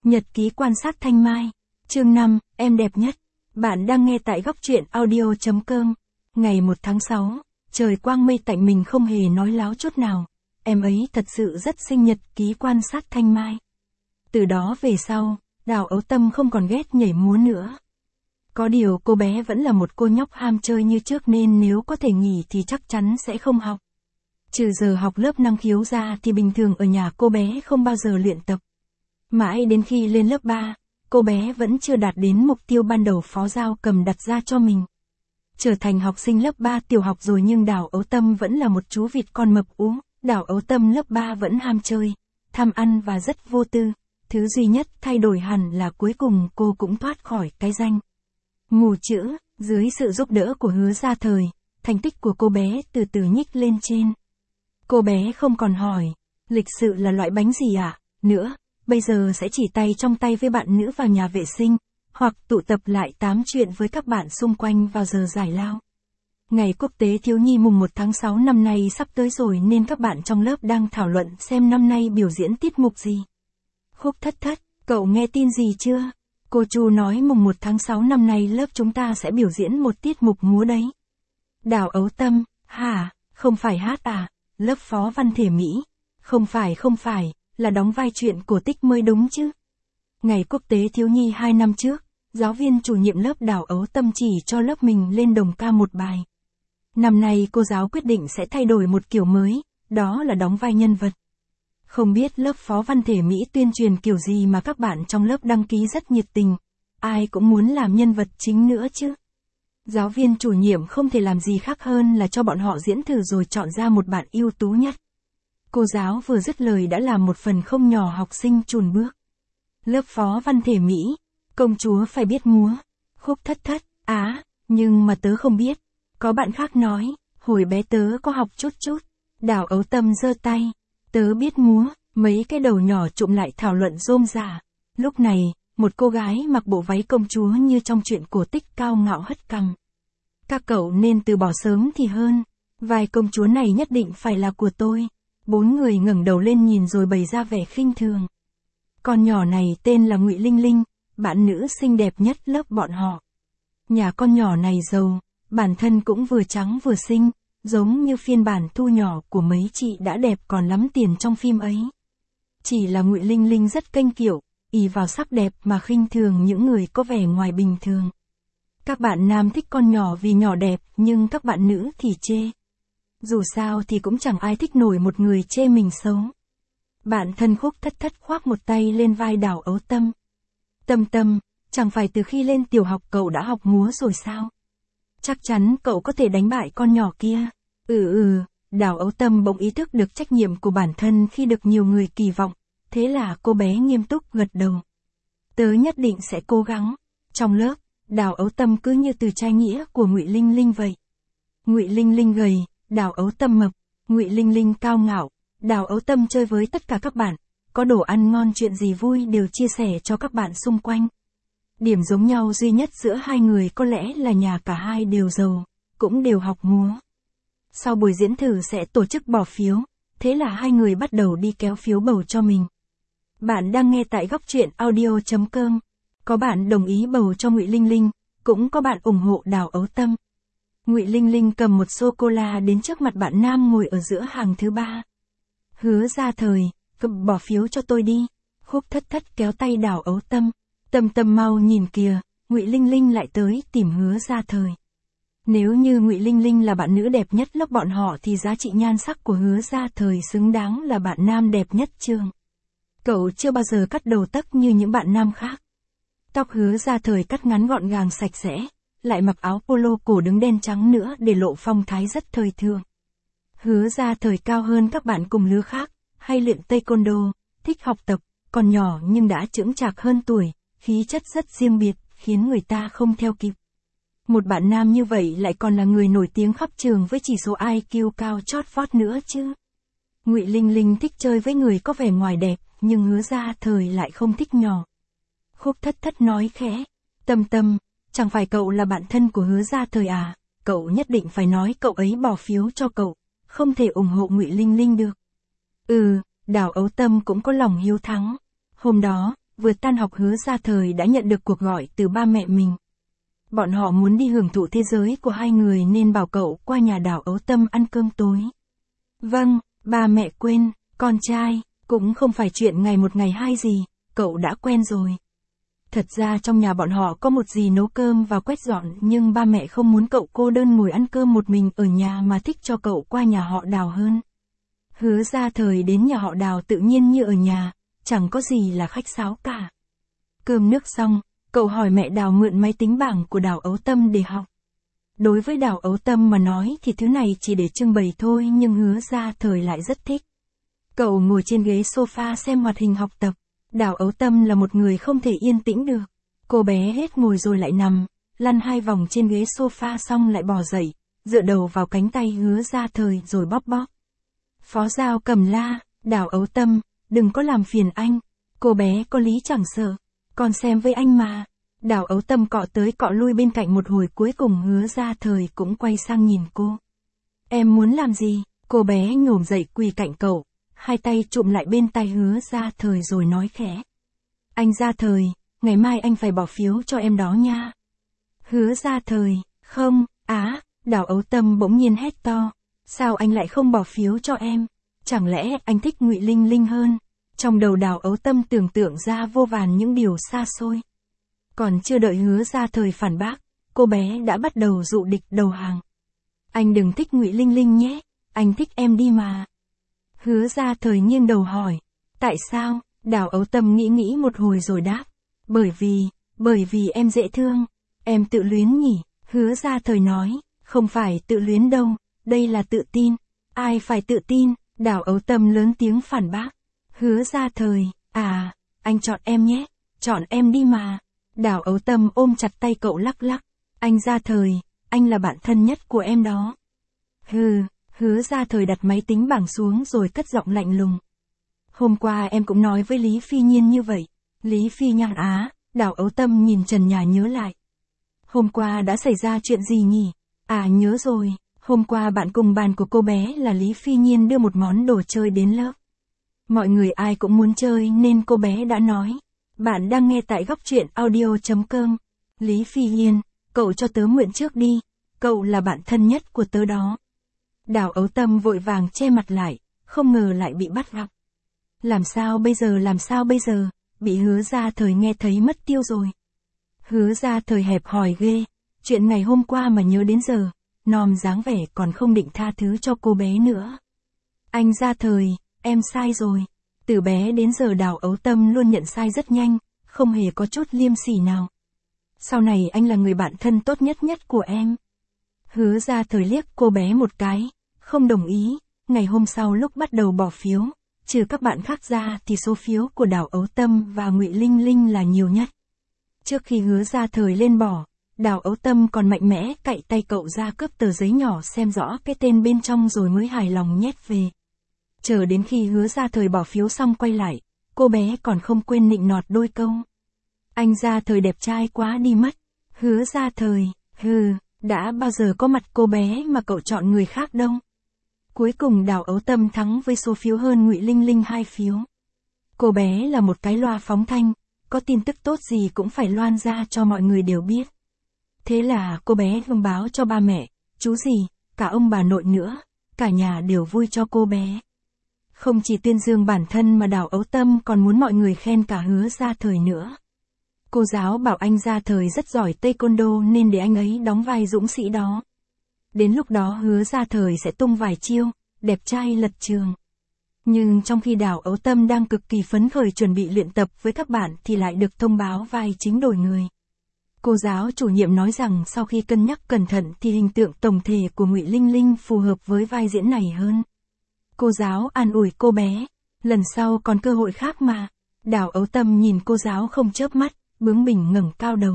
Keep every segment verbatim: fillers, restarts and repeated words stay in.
Nhật ký quan sát Thanh Mai. Chương năm, em đẹp nhất. Bạn đang nghe tại góc truyện audio chấm com. Ngày một tháng sáu, trời quang mây tạnh, mình không hề nói láo chút nào. Em ấy thật sự rất xinh. Nhật ký quan sát Thanh Mai. Từ đó về sau, Đào Ấu Tâm không còn ghét nhảy múa nữa. Có điều cô bé vẫn là một cô nhóc ham chơi như trước, nên nếu có thể nghỉ thì chắc chắn sẽ không học. Trừ giờ học lớp năng khiếu ra thì bình thường ở nhà cô bé không bao giờ luyện tập. Mãi đến khi lên lớp ba, cô bé vẫn chưa đạt đến mục tiêu ban đầu Phó Giao Cầm đặt ra cho mình. Trở thành học sinh lớp ba tiểu học rồi nhưng Đào Ấu Tâm vẫn là một chú vịt con mập ú. Đào Ấu Tâm lớp ba vẫn ham chơi, tham ăn và rất vô tư. Thứ duy nhất thay đổi hẳn là cuối cùng cô cũng thoát khỏi cái danh mù chữ. Dưới sự giúp đỡ của Hứa Gia Thời, thành tích của cô bé từ từ nhích lên trên. Cô bé không còn hỏi, lịch sự là loại bánh gì ạ, à? nữa, bây giờ sẽ chỉ tay trong tay với bạn nữ vào nhà vệ sinh, hoặc tụ tập lại tám chuyện với các bạn xung quanh vào giờ giải lao. Ngày Quốc tế Thiếu nhi mùng một tháng sáu năm nay sắp tới rồi nên các bạn trong lớp đang thảo luận xem năm nay biểu diễn tiết mục gì. Khúc Thất Thất, cậu nghe tin gì chưa? Cô Chu nói mùng một tháng sáu năm nay lớp chúng ta sẽ biểu diễn một tiết mục múa đấy. Đào Ấu Tâm, hả, không phải hát à? Lớp Phó Văn Thể Mỹ, không phải không phải, là đóng vai chuyện cổ tích mới đúng chứ. Ngày Quốc tế Thiếu nhi hai năm trước, giáo viên chủ nhiệm lớp Đào Ấu Tâm chỉ cho lớp mình lên đồng ca một bài. Năm nay cô giáo quyết định sẽ thay đổi một kiểu mới, đó là đóng vai nhân vật. Không biết lớp Phó Văn Thể Mỹ tuyên truyền kiểu gì mà các bạn trong lớp đăng ký rất nhiệt tình, ai cũng muốn làm nhân vật chính nữa chứ. Giáo viên chủ nhiệm không thể làm gì khác hơn là cho bọn họ diễn thử rồi chọn ra một bạn ưu tú nhất. Cô giáo vừa dứt lời đã làm một phần không nhỏ học sinh chùn bước. Lớp Phó Văn Thể Mỹ, công chúa phải biết múa. Khúc Thất Thất, á, nhưng mà tớ không biết. Có bạn khác nói, hồi bé tớ có học chút chút. Đào Ấu Tâm giơ tay, tớ biết múa. Mấy cái đầu nhỏ trụm lại thảo luận rôm rả. Lúc này, một cô gái mặc bộ váy công chúa như trong truyện cổ tích cao ngạo hất cằm. Các cậu nên từ bỏ sớm thì hơn. Vai công chúa này nhất định phải là của tôi. Bốn người ngẩng đầu lên nhìn rồi bày ra vẻ khinh thường. Con nhỏ này tên là Ngụy Linh Linh, bạn nữ xinh đẹp nhất lớp bọn họ. Nhà con nhỏ này giàu, bản thân cũng vừa trắng vừa xinh, giống như phiên bản thu nhỏ của mấy chị đã đẹp còn lắm tiền trong phim ấy. Chỉ là Ngụy Linh Linh rất kênh kiệu, ỷ vào sắc đẹp mà khinh thường những người có vẻ ngoài bình thường. Các bạn nam thích con nhỏ vì nhỏ đẹp, nhưng các bạn nữ thì chê. Dù sao thì cũng chẳng ai thích nổi một người chê mình xấu. Bạn thân Khúc Thất Thất khoác một tay lên vai Đào Ấu Tâm. Tâm Tâm, chẳng phải từ khi lên tiểu học cậu đã học múa rồi sao? Chắc chắn cậu có thể đánh bại con nhỏ kia. Ừ ừ, Đào Ấu Tâm bỗng ý thức được trách nhiệm của bản thân khi được nhiều người kỳ vọng. Thế là cô bé nghiêm túc gật đầu. Tớ nhất định sẽ cố gắng. Trong lớp, Đào Ấu Tâm cứ như từ trai nghĩa của Ngụy Linh Linh vậy. Ngụy Linh Linh gầy, Đào Ấu Tâm mập. Ngụy Linh Linh cao ngạo, Đào Ấu Tâm chơi với tất cả các bạn. Có đồ ăn ngon chuyện gì vui đều chia sẻ cho các bạn xung quanh. Điểm giống nhau duy nhất giữa hai người có lẽ là nhà cả hai đều giàu, cũng đều học múa. Sau buổi diễn thử sẽ tổ chức bỏ phiếu, thế là hai người bắt đầu đi kéo phiếu bầu cho mình. Bạn đang nghe tại góc truyện audio chấm com. Có bạn đồng ý bầu cho Ngụy Linh Linh, cũng có bạn ủng hộ Đào Ấu Tâm. Ngụy Linh Linh cầm một sô-cô-la đến trước mặt bạn nam ngồi ở giữa hàng thứ ba. Hứa Gia Thời, cầm bỏ phiếu cho tôi đi. Khúc Thất Thất kéo tay Đào Ấu Tâm. Tâm Tâm mau nhìn kìa, Ngụy Linh Linh lại tới tìm Hứa Gia Thời. Nếu như Ngụy Linh Linh là bạn nữ đẹp nhất lớp bọn họ thì giá trị nhan sắc của Hứa Gia Thời xứng đáng là bạn nam đẹp nhất trường. Cậu chưa bao giờ cắt đầu tấc như những bạn nam khác. Tóc Hứa Gia Thời cắt ngắn gọn gàng sạch sẽ, lại mặc áo polo cổ đứng đen trắng nữa để lộ phong thái rất thời thượng. Hứa Gia Thời cao hơn các bạn cùng lứa khác, hay luyện taekwondo, thích học tập, còn nhỏ nhưng đã chững chạc hơn tuổi, khí chất rất riêng biệt, khiến người ta không theo kịp. Một bạn nam như vậy lại còn là người nổi tiếng khắp trường với chỉ số I Q cao chót vót nữa chứ. Ngụy Linh Linh thích chơi với người có vẻ ngoài đẹp, nhưng Hứa Gia Thời lại không thích nhỏ. Khúc Thất Thất nói khẽ, Tâm Tâm, chẳng phải cậu là bạn thân của Hứa Gia Thời à, cậu nhất định phải nói cậu ấy bỏ phiếu cho cậu, không thể ủng hộ Ngụy Linh Linh được. Ừ, Đào Ấu Tâm cũng có lòng hiếu thắng. Hôm đó, vừa tan học Hứa Gia Thời đã nhận được cuộc gọi từ ba mẹ mình. Bọn họ muốn đi hưởng thụ thế giới của hai người nên bảo cậu qua nhà Đào Ấu Tâm ăn cơm tối. Vâng, ba mẹ quên, con trai, cũng không phải chuyện ngày một ngày hai gì, cậu đã quen rồi. Thật ra trong nhà bọn họ có một dì nấu cơm và quét dọn nhưng ba mẹ không muốn cậu cô đơn ngồi ăn cơm một mình ở nhà mà thích cho cậu qua nhà họ Đào hơn. Hứa Gia Thời đến nhà họ Đào tự nhiên như ở nhà, chẳng có gì là khách sáo cả. Cơm nước xong, cậu hỏi mẹ Đào mượn máy tính bảng của Đào Ấu Tâm để học. Đối với Đào Ấu Tâm mà nói thì thứ này chỉ để trưng bày thôi nhưng Hứa Gia Thời lại rất thích. Cậu ngồi trên ghế sofa xem hoạt hình học tập. Đào Ấu Tâm là một người không thể yên tĩnh được. Cô bé hết ngồi rồi lại nằm, lăn hai vòng trên ghế sofa xong lại bò dậy, dựa đầu vào cánh tay Hứa Gia Thời rồi bóp bóp. Phó Giao cầm la, Đào Ấu Tâm, đừng có làm phiền anh. Cô bé có lý chẳng sợ, con xem với anh mà. Đào Ấu Tâm cọ tới cọ lui bên cạnh một hồi cuối cùng Hứa Gia Thời cũng quay sang nhìn cô. Em muốn làm gì? Cô bé nhổm dậy quỳ cạnh cậu, hai tay chụm lại bên tai Hứa Gia Thời rồi nói khẽ. Anh Gia Thời, ngày mai anh phải bỏ phiếu cho em đó nha. Hứa Gia Thời, không, á, Đào Ấu Tâm bỗng nhiên hét to. Sao anh lại không bỏ phiếu cho em? Chẳng lẽ anh thích Ngụy Linh Linh hơn? Trong đầu Đào Ấu Tâm tưởng tượng ra vô vàn những điều xa xôi. Còn chưa đợi Hứa Gia Thời phản bác, cô bé đã bắt đầu dụ địch đầu hàng. Anh đừng thích Ngụy Linh Linh nhé, anh thích em đi mà. Hứa Gia Thời nghiêng đầu hỏi, tại sao? Đào Ấu Tâm nghĩ nghĩ một hồi rồi đáp, bởi vì, bởi vì em dễ thương, em tự luyến nhỉ? Hứa Gia Thời nói, không phải tự luyến đâu, đây là tự tin. Ai phải tự tin? Đào Ấu Tâm lớn tiếng phản bác. Hứa Gia Thời, à, anh chọn em nhé, chọn em đi mà. Đào Ấu Tâm ôm chặt tay cậu lắc lắc, anh Gia Thời, anh là bạn thân nhất của em đó. Hừ. Hứa Gia Thời đặt máy tính bảng xuống rồi cất giọng lạnh lùng. Hôm qua em cũng nói với Lý Phi Nhiên như vậy. Lý Phi Nhiên á, Đào Ấu Tâm nhìn trần nhà nhớ lại. Hôm qua đã xảy ra chuyện gì nhỉ? À nhớ rồi, hôm qua bạn cùng bàn của cô bé là Lý Phi Nhiên đưa một món đồ chơi đến lớp. Mọi người ai cũng muốn chơi nên cô bé đã nói. Bạn đang nghe tại góc truyện audio chấm com. Lý Phi Nhiên, cậu cho tớ mượn trước đi, cậu là bạn thân nhất của tớ đó. Đào Ấu Tâm vội vàng che mặt lại, không ngờ lại bị bắt gặp. Làm sao bây giờ làm sao bây giờ, bị Hứa Gia Thời nghe thấy mất tiêu rồi. Hứa Gia Thời hẹp hòi ghê, chuyện ngày hôm qua mà nhớ đến giờ, nòm dáng vẻ còn không định tha thứ cho cô bé nữa. Anh Gia Thời, em sai rồi. Từ bé đến giờ Đào Ấu Tâm luôn nhận sai rất nhanh, không hề có chút liêm sỉ nào. Sau này anh là người bạn thân tốt nhất nhất của em. Hứa Gia Thời liếc cô bé một cái, không đồng ý. Ngày hôm sau lúc bắt đầu bỏ phiếu, trừ các bạn khác ra thì số phiếu của Đào Ấu Tâm và Ngụy Linh Linh là nhiều nhất. Trước khi Hứa Gia Thời lên bỏ, Đào Ấu Tâm còn mạnh mẽ cạy tay cậu ra cướp tờ giấy nhỏ xem rõ cái tên bên trong rồi mới hài lòng nhét về. Chờ đến khi Hứa Gia Thời bỏ phiếu xong quay lại, cô bé còn không quên nịnh nọt đôi câu. Anh Gia Thời đẹp trai quá đi mất. Hứa Gia Thời, hừ, đã bao giờ có mặt cô bé mà cậu chọn người khác đâu. Cuối cùng Đào Ấu Tâm thắng với số phiếu hơn Ngụy Linh Linh hai phiếu. Cô bé là một cái loa phóng thanh, có tin tức tốt gì cũng phải loan ra cho mọi người đều biết. Thế là cô bé thông báo cho ba mẹ, chú dì, cả ông bà nội nữa, cả nhà đều vui cho cô bé. Không chỉ tuyên dương bản thân mà Đào Ấu Tâm còn muốn mọi người khen cả Hứa Gia Thời nữa. Cô giáo bảo anh Gia Thời rất giỏi taekwondo nên để anh ấy đóng vai dũng sĩ đó. Đến lúc đó Hứa Gia Thời sẽ tung vài chiêu, đẹp trai lật trường. Nhưng trong khi Đào Ấu Tâm đang cực kỳ phấn khởi chuẩn bị luyện tập với các bạn thì lại được thông báo vai chính đổi người. Cô giáo chủ nhiệm nói rằng sau khi cân nhắc cẩn thận thì hình tượng tổng thể của Ngụy Linh Linh phù hợp với vai diễn này hơn. Cô giáo an ủi cô bé, lần sau còn cơ hội khác mà. Đào Ấu Tâm nhìn cô giáo không chớp mắt, bướng bỉnh ngẩng cao đầu.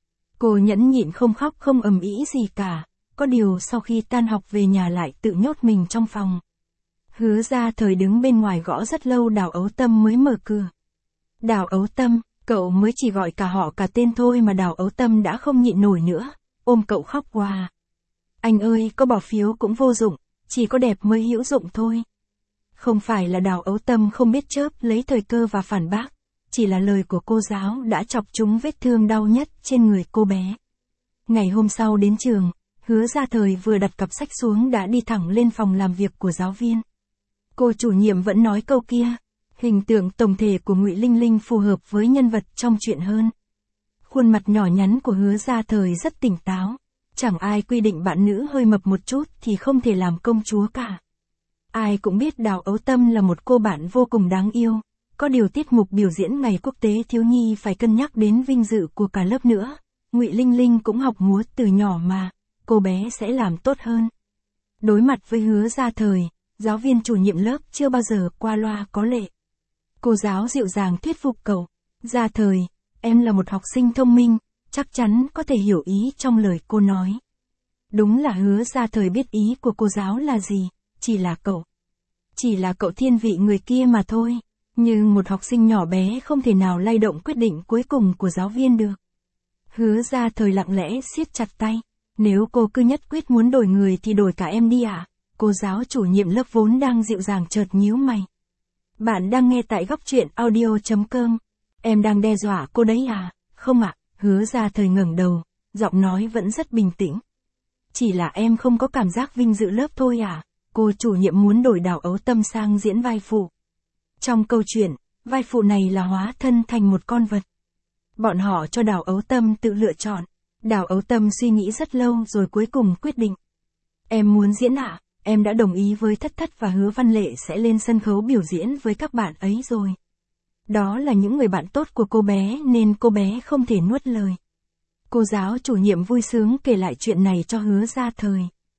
Cô nhẫn nhịn không khóc không ầm ĩ gì cả, có điều sau khi tan học về nhà lại tự nhốt mình trong phòng. Hứa Gia Thời đứng bên ngoài gõ rất lâu Đào Ấu Tâm mới mở cửa. Đào Ấu Tâm, cậu mới chỉ gọi cả họ cả tên thôi mà Đào Ấu Tâm đã không nhịn nổi nữa, ôm cậu khóc hòa. Anh ơi, có bỏ phiếu cũng vô dụng, chỉ có đẹp mới hữu dụng thôi. Không phải là Đào Ấu Tâm không biết chớp lấy thời cơ và phản bác, chỉ là lời của cô giáo đã chọc trúng vết thương đau nhất trên người cô bé. Ngày hôm sau đến trường, Hứa Gia Thời vừa đặt cặp sách xuống đã đi thẳng lên phòng làm việc của giáo viên. Cô chủ nhiệm vẫn nói câu kia, hình tượng tổng thể của Ngụy Linh Linh phù hợp với nhân vật trong truyện hơn. Khuôn mặt nhỏ nhắn của Hứa Gia Thời rất tỉnh táo, chẳng ai quy định bạn nữ hơi mập một chút thì không thể làm công chúa cả. Ai cũng biết Đào Ấu Tâm là một cô bạn vô cùng đáng yêu, có điều tiết mục biểu diễn Ngày Quốc tế Thiếu nhi phải cân nhắc đến vinh dự của cả lớp nữa. Ngụy Linh Linh cũng học múa từ nhỏ mà, cô bé sẽ làm tốt hơn. Đối mặt với Hứa Gia Thời, giáo viên chủ nhiệm lớp chưa bao giờ qua loa có lệ. Cô giáo dịu dàng thuyết phục cậu, Gia Thời, em là một học sinh thông minh, chắc chắn có thể hiểu ý trong lời cô nói. Đúng là Hứa Gia Thời biết ý của cô giáo là gì, chỉ là cậu. Chỉ là cậu thiên vị người kia mà thôi, nhưng một học sinh nhỏ bé không thể nào lay động quyết định cuối cùng của giáo viên được. Hứa Gia Thời lặng lẽ siết chặt tay, nếu cô cứ nhất quyết muốn đổi người thì đổi cả em đi à? Cô giáo chủ nhiệm lớp vốn đang dịu dàng chợt nhíu mày. Bạn đang nghe tại góc truyện audio chấm com. Em đang đe dọa cô đấy à? Không ạ, Hứa Gia Thời ngẩng đầu, giọng nói vẫn rất bình tĩnh. Chỉ là em không có cảm giác vinh dự lớp thôi à? Cô chủ nhiệm muốn đổi Đào Ấu Tâm sang diễn vai phụ. Trong câu chuyện, vai phụ này là hóa thân thành một con vật. Bọn họ cho Đào Ấu Tâm tự lựa chọn. Đào Ấu Tâm suy nghĩ rất lâu rồi cuối cùng quyết định. Em muốn diễn ạ, à? Em đã đồng ý với Thất Thất và Hứa Văn Lệ sẽ lên sân khấu biểu diễn với các bạn ấy rồi. Đó là những người bạn tốt của cô bé nên cô bé không thể nuốt lời. Cô giáo chủ nhiệm vui sướng kể lại chuyện này cho Hứa Gia Thời.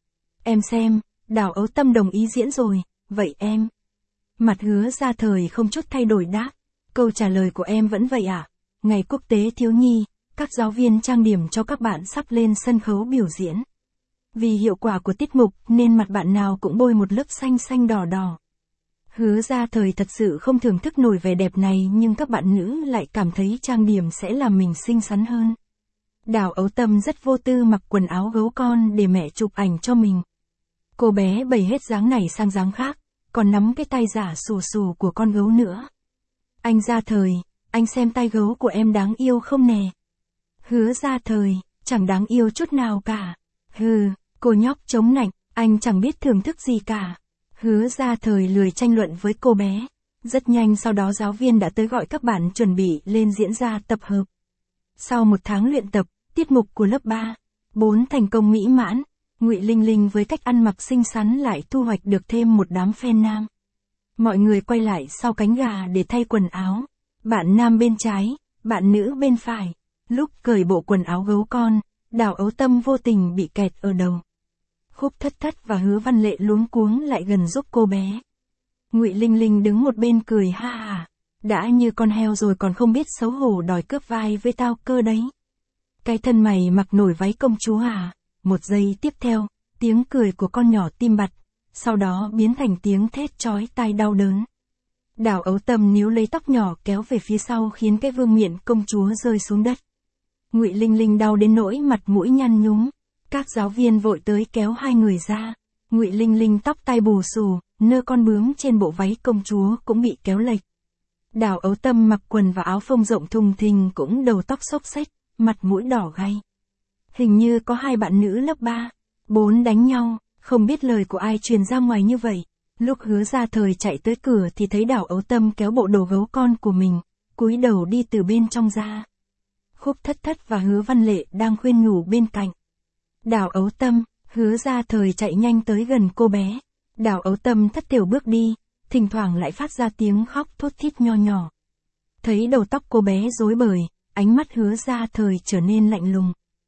Em xem, Đào Ấu Tâm đồng ý diễn rồi, vậy em. Mặt Hứa Gia Thời không chút thay đổi đáp. Câu trả lời của em vẫn vậy ạ. À? Ngày Quốc tế Thiếu nhi, các giáo viên trang điểm cho các bạn sắp lên sân khấu biểu diễn. Vì hiệu quả của tiết mục nên mặt bạn nào cũng bôi một lớp xanh xanh đỏ đỏ. Hứa Gia Thời thật sự không thưởng thức nổi vẻ đẹp này nhưng các bạn nữ lại cảm thấy trang điểm sẽ làm mình xinh xắn hơn. Đào Ấu Tâm rất vô tư mặc quần áo gấu con để mẹ chụp ảnh cho mình. Cô bé bày hết dáng này sang dáng khác, còn nắm cái tay giả xù xù của con gấu nữa. Anh Gia Thời, anh xem tay gấu của em đáng yêu không nè? Hứa Gia Thời, chẳng đáng yêu chút nào cả. Hừ, cô nhóc chống nạnh, anh chẳng biết thưởng thức gì cả. Hứa Gia Thời lười tranh luận với cô bé. Rất nhanh sau đó giáo viên đã tới gọi các bạn chuẩn bị lên diễn ra tập hợp. Sau một tháng luyện tập, tiết mục của lớp ba, bốn thành công mỹ mãn, Ngụy Linh Linh với cách ăn mặc xinh xắn lại thu hoạch được thêm một đám fan nam. Mọi người quay lại sau cánh gà để thay quần áo. Bạn nam bên trái, bạn nữ bên phải. Lúc cởi bộ quần áo gấu con, Đào Ấu Tâm vô tình bị kẹt ở đầu. Khúc Thất Thất và Hứa Văn Lệ luống cuống lại gần giúp cô bé. Ngụy Linh Linh đứng một bên cười ha hả, đã như con heo rồi còn không biết xấu hổ đòi cướp vai với tao cơ đấy. Cái thân mày mặc nổi váy công chúa à? Một giây tiếp theo, tiếng cười của con nhỏ tim bặt, sau đó biến thành tiếng thét chói tai đau đớn. Đào Ấu Tâm níu lấy tóc nhỏ kéo về phía sau khiến cái vương miện công chúa rơi xuống đất. Ngụy Linh Linh đau đến nỗi mặt mũi nhăn nhúm. Các giáo viên vội tới kéo hai người ra. Ngụy Linh Linh tóc tai bù xù, nơ con bướm trên bộ váy công chúa cũng bị kéo lệch. Đào Ấu Tâm mặc quần và áo phông rộng thùng thình cũng đầu tóc xốc xếch, mặt mũi đỏ gay. Hình như có hai bạn nữ lớp ba, bốn đánh nhau, không biết lời của ai truyền ra ngoài như vậy. Lúc Hứa Gia Thời chạy tới cửa thì thấy Đào Ấu Tâm kéo bộ đồ gấu con của mình, cúi đầu đi từ bên trong ra. Khúc Thất Thất và Hứa Văn Lệ đang khuyên nhủ bên cạnh. Đào Ấu Tâm, Hứa Gia Thời chạy nhanh tới gần cô bé. Đào Ấu Tâm thất thểu bước đi, thỉnh thoảng lại phát ra tiếng khóc thút thít nho nhỏ. Thấy đầu tóc cô bé rối bời, ánh mắt Hứa Gia Thời trở nên lạnh lùng.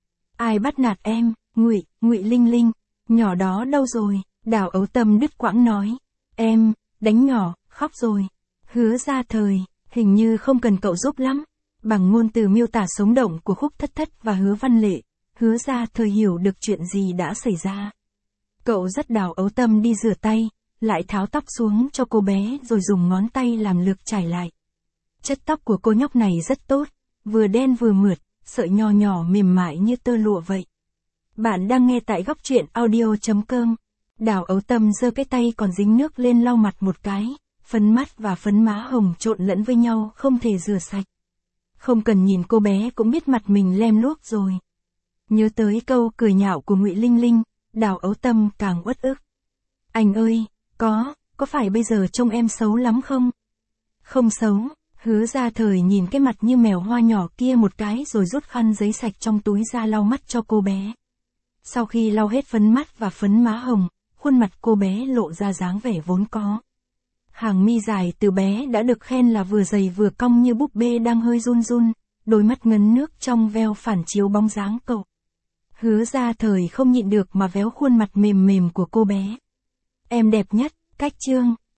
Ai bắt nạt em? Ngụy, Ngụy Linh Linh, nhỏ đó đâu rồi? Đào Ấu Tâm đứt quãng nói. Em, đánh nhỏ, khóc rồi. Hứa Gia Thời, hình như không cần cậu giúp lắm. Bằng ngôn từ miêu tả sống động của Khúc Thất Thất và Hứa Văn Lệ, Hứa Gia Thời hiểu được chuyện gì đã xảy ra. Cậu dắt Đào Ấu Tâm đi rửa tay, lại tháo tóc xuống cho cô bé rồi dùng ngón tay làm lược trải lại. Chất tóc của cô nhóc này rất tốt, vừa đen vừa mượt, sợi nho nhỏ mềm mại như tơ lụa vậy. Bạn đang nghe tại góc truyện audio chấm com. Đào Ấu Tâm giơ cái tay còn dính nước lên lau mặt một cái, phấn mắt và phấn má hồng trộn lẫn với nhau không thể rửa sạch. Không cần nhìn cô bé cũng biết mặt mình lem luốc rồi. Nhớ tới câu cười nhạo của Ngụy Linh Linh, Đào Ấu Tâm càng uất ức. Anh ơi, có, có phải bây giờ trông em xấu lắm không? Không xấu, Hứa Gia Thời nhìn cái mặt như mèo hoa nhỏ kia một cái rồi rút khăn giấy sạch trong túi ra lau mắt cho cô bé. Sau khi lau hết phấn mắt và phấn má hồng, khuôn mặt cô bé lộ ra dáng vẻ vốn có. Hàng mi dài từ bé đã được khen là vừa dày vừa cong như búp bê đang hơi run run, đôi mắt ngấn nước trong veo phản chiếu bóng dáng cậu. Hứa Gia Thời không nhịn được mà véo khuôn mặt mềm mềm của cô bé. Em đẹp nhất, Cách Trương.